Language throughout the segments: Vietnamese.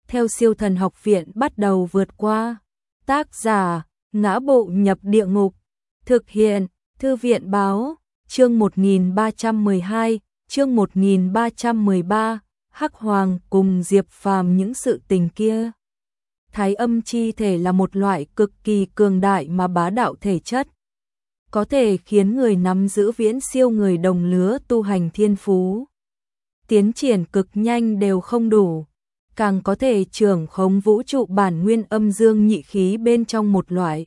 theo Siêu Thần Học Viện bắt đầu vượt qua. Tác giả: Ngã Bộ Nhập Địa Ngục. Thực hiện: Thư viện báo. Chương 1312, chương 1313, Hắc Hoàng cùng Diệp Phàm những sự tình kia. Thái âm chi thể là một loại cực kỳ cường đại mà bá đạo thể chất, có thể khiến người nắm giữ viễn siêu người đồng lứa tu hành thiên phú. Tiến triển cực nhanh đều không đủ, càng có thể trưởng khống vũ trụ bản nguyên âm dương nhị khí bên trong một loại.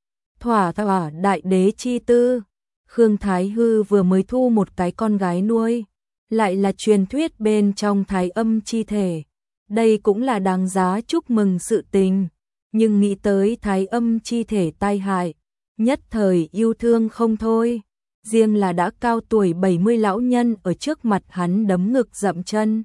Thỏa đại đế chi tư. Khương Thái Hư vừa mới thu một cái con gái nuôi, lại là truyền thuyết bên trong thái âm chi thể. Đây cũng là đáng giá chúc mừng sự tình, nhưng nghĩ tới thái âm chi thể tai hại, nhất thời yêu thương không thôi. Riêng là đã cao tuổi 70 lão nhân ở trước mặt hắn đấm ngực dậm chân,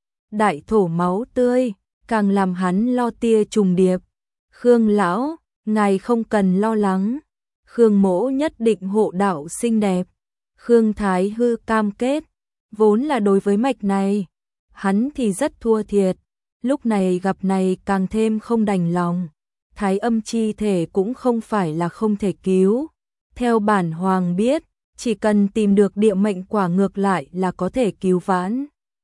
đại thổ máu tươi, càng làm hắn lo tia trùng điệp. Khương lão, ngài không cần lo lắng, Khương mỗ nhất định hộ đạo xinh đẹp. Khương Thái Hư cam kết, vốn là đối với mạch này, hắn thì rất thua thiệt, lúc này gặp này càng thêm không đành lòng. Thái âm chi thể cũng không phải là không thể cứu. Theo bản hoàng biết, chỉ cần tìm được địa mệnh quả ngược lại là có thể cứu vãn.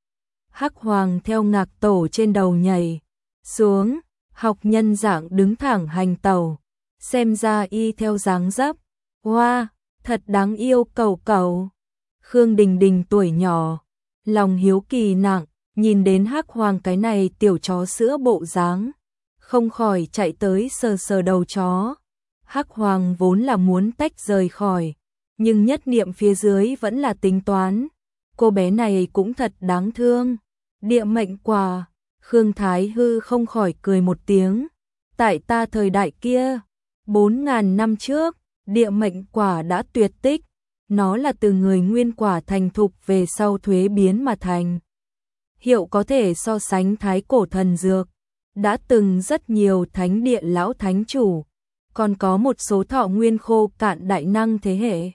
Hắc Hoàng theo Ngạc Tổ trên đầu nhảy xuống, học nhân dạng đứng thẳng hành tẩu, xem ra y theo dáng dấp. Hoa, thật đáng yêu cẩu cẩu. Khương Đình Đình tuổi nhỏ, lòng hiếu kỳ nặng, nhìn đến Hắc Hoàng cái này tiểu chó sữa bộ dáng, không khỏi chạy tới sờ sờ đầu chó. Hắc Hoàng vốn là muốn tách rời khỏi, nhưng nhất niệm phía dưới vẫn là tính toán. Cô bé này cũng thật đáng thương. Địa mệnh quả. Khương Thái Hư không khỏi cười một tiếng. Tại ta thời đại kia, 4.000 năm trước, địa mệnh quả đã tuyệt tích. Nó là từ người nguyên quả thành thục về sau thuế biến mà thành. Hiệu có thể so sánh thái cổ thần dược. Đã từng rất nhiều thánh địa lão thánh chủ, còn có một số thọ nguyên khô cạn đại năng thế hệ,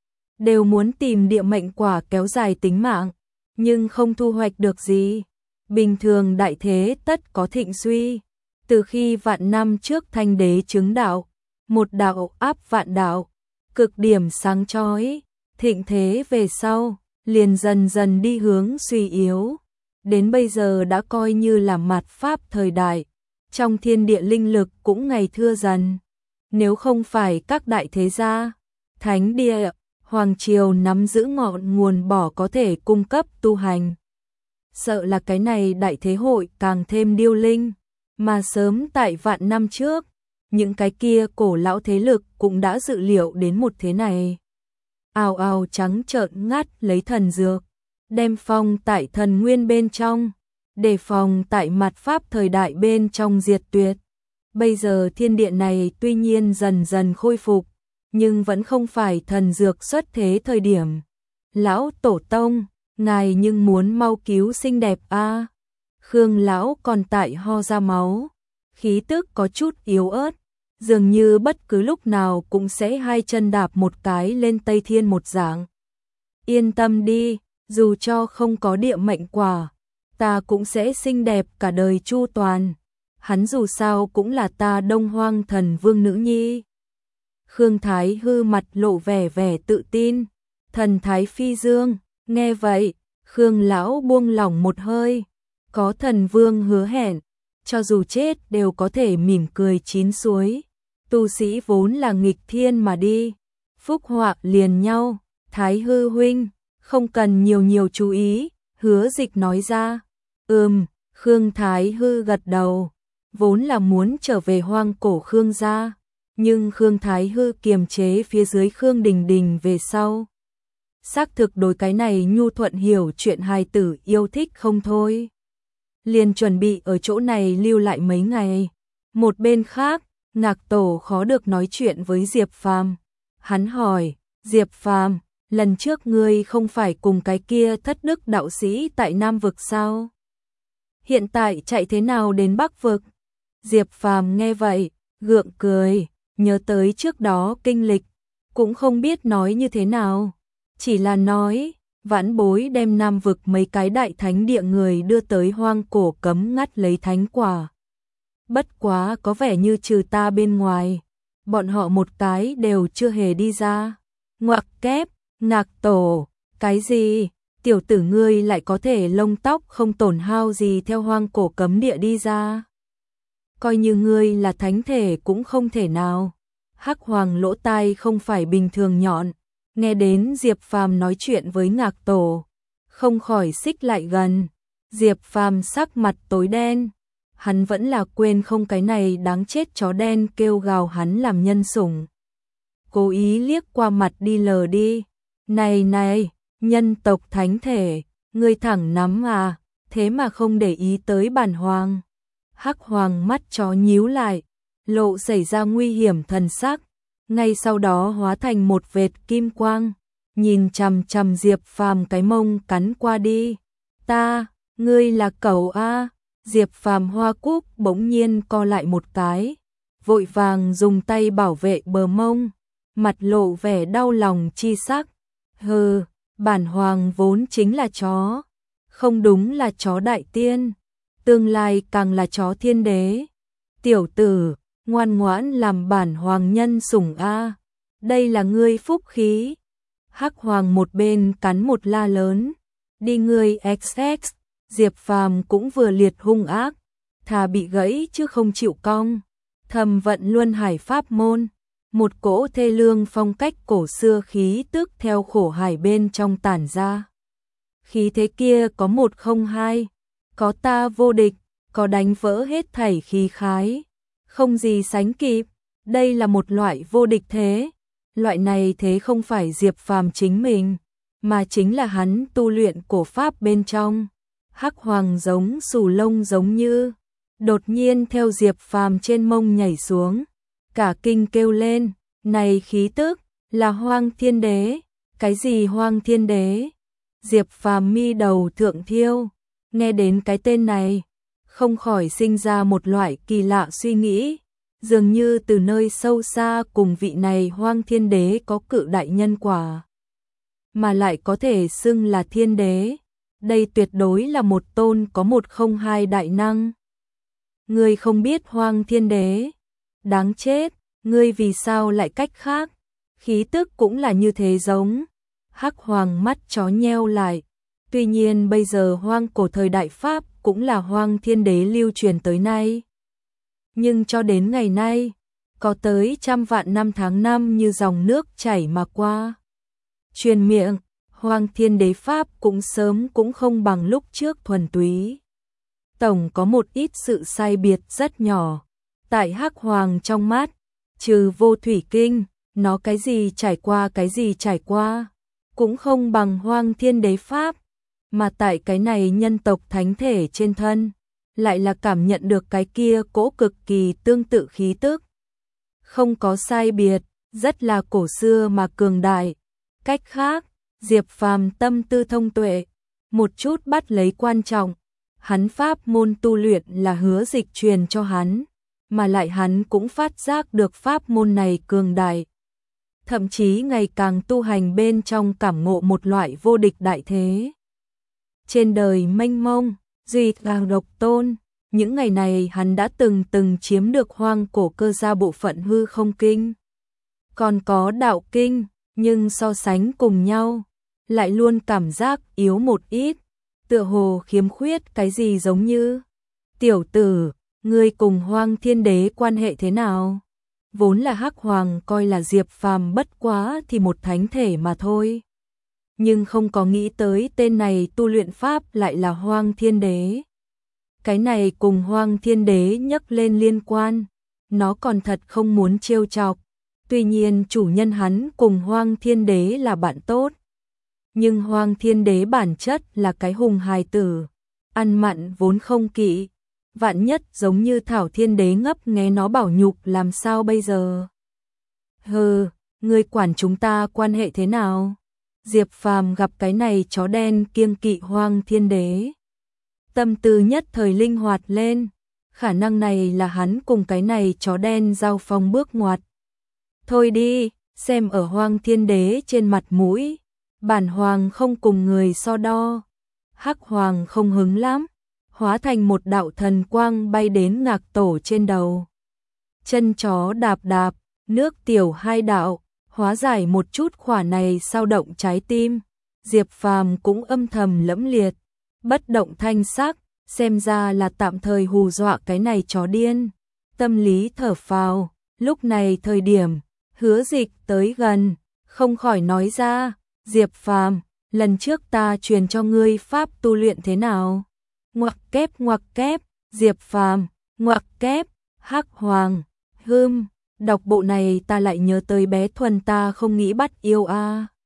đều muốn tìm địa mệnh quả kéo dài tính mạng, nhưng không thu hoạch được gì. Bình thường đại thế tất có thịnh suy. Từ khi vạn năm trước Thanh đế chứng đạo, một đạo áp vạn đạo, cực điểm sáng chói, thịnh thế về sau, liền dần dần đi hướng suy yếu. Đến bây giờ đã coi như là mạt pháp thời đại, trong thiên địa linh lực cũng ngày thưa dần. Nếu không phải các đại thế gia, thánh địa, hoàng triều nắm giữ ngọn nguồn bỏ có thể cung cấp tu hành, sợ là cái này đại thế hội càng thêm điêu linh. Mà sớm tại vạn năm trước, những cái kia cổ lão thế lực cũng đã dự liệu đến một thế này. Ào ào trắng trợn ngắt lấy thần dược, đem phong tại thần nguyên bên trong, đề phòng tại mạt pháp thời đại bên trong diệt tuyệt. Bây giờ thiên địa này tuy nhiên dần dần khôi phục, nhưng vẫn không phải thần dược xuất thế thời điểm. Lão tổ tông, ngài nhưng muốn mau cứu xinh đẹp a. Khương lão còn tại ho ra máu, khí tức có chút yếu ớt, dường như bất cứ lúc nào cũng sẽ hai chân đạp một cái lên Tây Thiên một dạng. Yên tâm đi, dù cho không có địa mệnh quả, ta cũng sẽ xinh đẹp cả đời chu toàn. Hắn dù sao cũng là ta Đông Hoang Thần Vương nữ nhi. Khương Thái Hư mặt lộ vẻ tự tin. Thần thái phi dương, nghe vậy, Khương lão buông lỏng một hơi. Có thần vương hứa hẹn, cho dù chết đều có thể mỉm cười chín suối. Tu sĩ vốn là nghịch thiên mà đi, phúc họa liền nhau. Thái Hư huynh, không cần nhiều chú ý, Hứa Dịch nói ra. Khương Thái Hư gật đầu, vốn là muốn trở về hoang cổ Khương gia, nhưng Khương Thái Hư kiềm chế phía dưới Khương Đình Đình về sau. Xác thực đối cái này nhu thuận hiểu chuyện hài tử yêu thích không thôi. Liền chuẩn bị ở chỗ này lưu lại mấy ngày. Một bên khác, Ngạc Tổ khó được nói chuyện với Diệp Phàm. Hắn hỏi, Diệp Phàm, lần trước ngươi không phải cùng cái kia thất đức đạo sĩ tại Nam Vực sao? Hiện tại chạy thế nào đến Bắc Vực? Diệp Phàm nghe vậy, gượng cười, nhớ tới trước đó kinh lịch, cũng không biết nói như thế nào. Chỉ là nói, Vãn bối đem Nam vực mấy cái đại thánh địa người đưa tới hoang cổ cấm ngắt lấy thánh quả. Bất quá có vẻ như trừ ta bên ngoài, bọn họ một cái đều chưa hề đi ra. Ngoặc kép, Ngạc Tổ, cái gì? Tiểu tử ngươi lại có thể lông tóc không tổn hao gì theo hoang cổ cấm địa đi ra. Coi như ngươi là thánh thể cũng không thể nào. Hắc Hoàng lỗ tai không phải bình thường nhọn, nghe đến Diệp Phàm nói chuyện với Ngạc Tổ, không khỏi xích lại gần. Diệp Phàm sắc mặt tối đen, hắn vẫn là quên không cái này đáng chết chó đen kêu gào hắn làm nhân sủng. Cố ý liếc qua mặt đi lờ đi. Này này, nhân tộc thánh thể, ngươi thẳng nắm à, thế mà không để ý tới bản hoàng. Hắc Hoàng mắt chó nhíu lại, lộ xảy ra nguy hiểm thần sắc, ngay sau đó hóa thành một vệt kim quang, nhìn chằm chằm Diệp Phàm cái mông cắn qua đi. Ta, ngươi là cẩu a? Diệp Phàm hoa cúc bỗng nhiên co lại một cái, vội vàng dùng tay bảo vệ bờ mông, mặt lộ vẻ đau lòng chi sắc. Hừ, bản hoàng vốn chính là chó, không đúng là chó đại tiên, tương lai càng là chó thiên đế. Tiểu tử, ngoan ngoãn làm bản hoàng nhân sủng a, đây là ngươi phúc khí. Hắc Hoàng một bên cắn một la lớn, đi ngươi XX. Diệp Phàm cũng vừa liệt hung ác, thà bị gãy chứ không chịu cong. Thầm vận luân hải pháp môn, một cỗ thê lương phong cách cổ xưa khí tức theo khổ hải bên trong tản ra. Khí thế kia có một không hai, có ta vô địch, có đánh vỡ hết thảy khí khái, không gì sánh kịp. Đây là một loại vô địch thế. Loại này thế không phải Diệp Phàm chính mình, mà chính là hắn tu luyện cổ pháp bên trong. Hắc Hoàng giống sù lông giống như, đột nhiên theo Diệp Phàm trên mông nhảy xuống, cả kinh kêu lên, này khí tức, là Hoang Thiên Đế. Cái gì Hoang Thiên Đế? Diệp Phàm mi đầu thượng thiêu, nghe đến cái tên này, không khỏi sinh ra một loại kỳ lạ suy nghĩ, dường như từ nơi sâu xa cùng vị này Hoang Thiên Đế có cự đại nhân quả, mà lại có thể xưng là Thiên Đế. Đây tuyệt đối là một tôn có một không hai đại năng. Ngươi không biết Hoang Thiên Đế? Đáng chết, ngươi vì sao lại cách khác? Khí tức cũng là như thế giống. Hắc Hoàng mắt chó nheo lại. Tuy nhiên bây giờ hoang cổ thời đại Pháp cũng là Hoang Thiên Đế lưu truyền tới nay. Nhưng cho đến ngày nay, có tới trăm vạn năm tháng năm như dòng nước chảy mà qua. Truyền miệng, Hoang Thiên Đế Pháp cũng sớm cũng không bằng lúc trước thuần túy. Tổng có một ít sự sai biệt rất nhỏ. Tại Hắc Hoàng trong mắt, trừ vô thủy kinh, nó cái gì trải qua, cũng không bằng Hoang Thiên Đế Pháp. Mà tại cái này nhân tộc thánh thể trên thân, lại là cảm nhận được cái kia cỗ cực kỳ tương tự khí tức. Không có sai biệt, rất là cổ xưa mà cường đại. Cách khác, Diệp Phàm tâm tư thông tuệ, một chút bắt lấy quan trọng. Hắn pháp môn tu luyện là Hứa Dịch truyền cho hắn, mà lại hắn cũng phát giác được pháp môn này cường đại. Thậm chí ngày càng tu hành bên trong cảm ngộ một loại vô địch đại thế. Trên đời mênh mông, duy càng độc tôn, những ngày này hắn đã từng chiếm được hoang cổ cơ gia bộ phận hư không kinh. Còn có đạo kinh, nhưng so sánh cùng nhau, lại luôn cảm giác yếu một ít, tựa hồ khiếm khuyết cái gì giống như. Tiểu tử, ngươi cùng Hoang Thiên Đế quan hệ thế nào? Vốn là Hắc Hoàng coi là Diệp Phàm bất quá thì một thánh thể mà thôi. Nhưng không có nghĩ tới tên này tu luyện pháp lại là Hoang Thiên Đế. Cái này cùng Hoang Thiên Đế nhắc lên liên quan, nó còn thật không muốn trêu chọc. Tuy nhiên chủ nhân hắn cùng Hoang Thiên Đế là bạn tốt. Nhưng Hoang Thiên Đế bản chất là cái hùng hài tử, ăn mặn vốn không kỵ. Vạn nhất giống như Thảo Thiên Đế ngấp nghé nó bảo nhục làm sao bây giờ? Hừ, ngươi quản chúng ta quan hệ thế nào? Diệp Phàm gặp cái này chó đen kiêng kỵ Hoang Thiên Đế. Tâm tư nhất thời linh hoạt lên, khả năng này là hắn cùng cái này chó đen giao phong bước ngoặt. Thôi đi, xem ở Hoang Thiên Đế trên mặt mũi, bản hoàng không cùng người so đo. Hắc hoàng không hứng lắm, hóa thành một đạo thần quang bay đến Ngạc Tổ trên đầu. Chân chó đạp đạp, nước tiểu hai đạo, hóa giải một chút khỏa này sao động trái tim. Diệp Phàm cũng âm thầm lẫm liệt, bất động thanh sắc, xem ra là tạm thời hù dọa cái này chó điên. Tâm lý thở phào, lúc này thời điểm, Hứa Dịch tới gần, không khỏi nói ra, Diệp Phàm, lần trước ta truyền cho ngươi pháp tu luyện thế nào? Ngoặc kép, Diệp Phàm, ngoặc kép, Hắc Hoàng, đọc bộ này ta lại nhớ tới bé Thuần ta không nghĩ bắt yêu a.